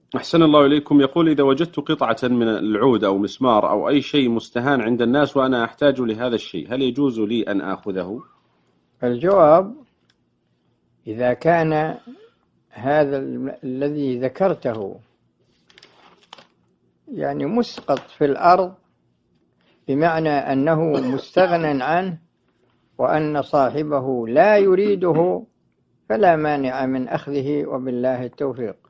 أحسن الله إليكم. يقول: إذا وجدت قطعة من العود أو مسمار أو أي شيء مستهان عند الناس وأنا أحتاج لهذا الشيء، هل يجوز لي أن آخذه؟ الجواب: إذا كان هذا الذي ذكرته يعني مسقط في الأرض، بمعنى أنه مستغنى عنه وأن صاحبه لا يريده، فلا مانع من أخذه، وبالله التوفيق.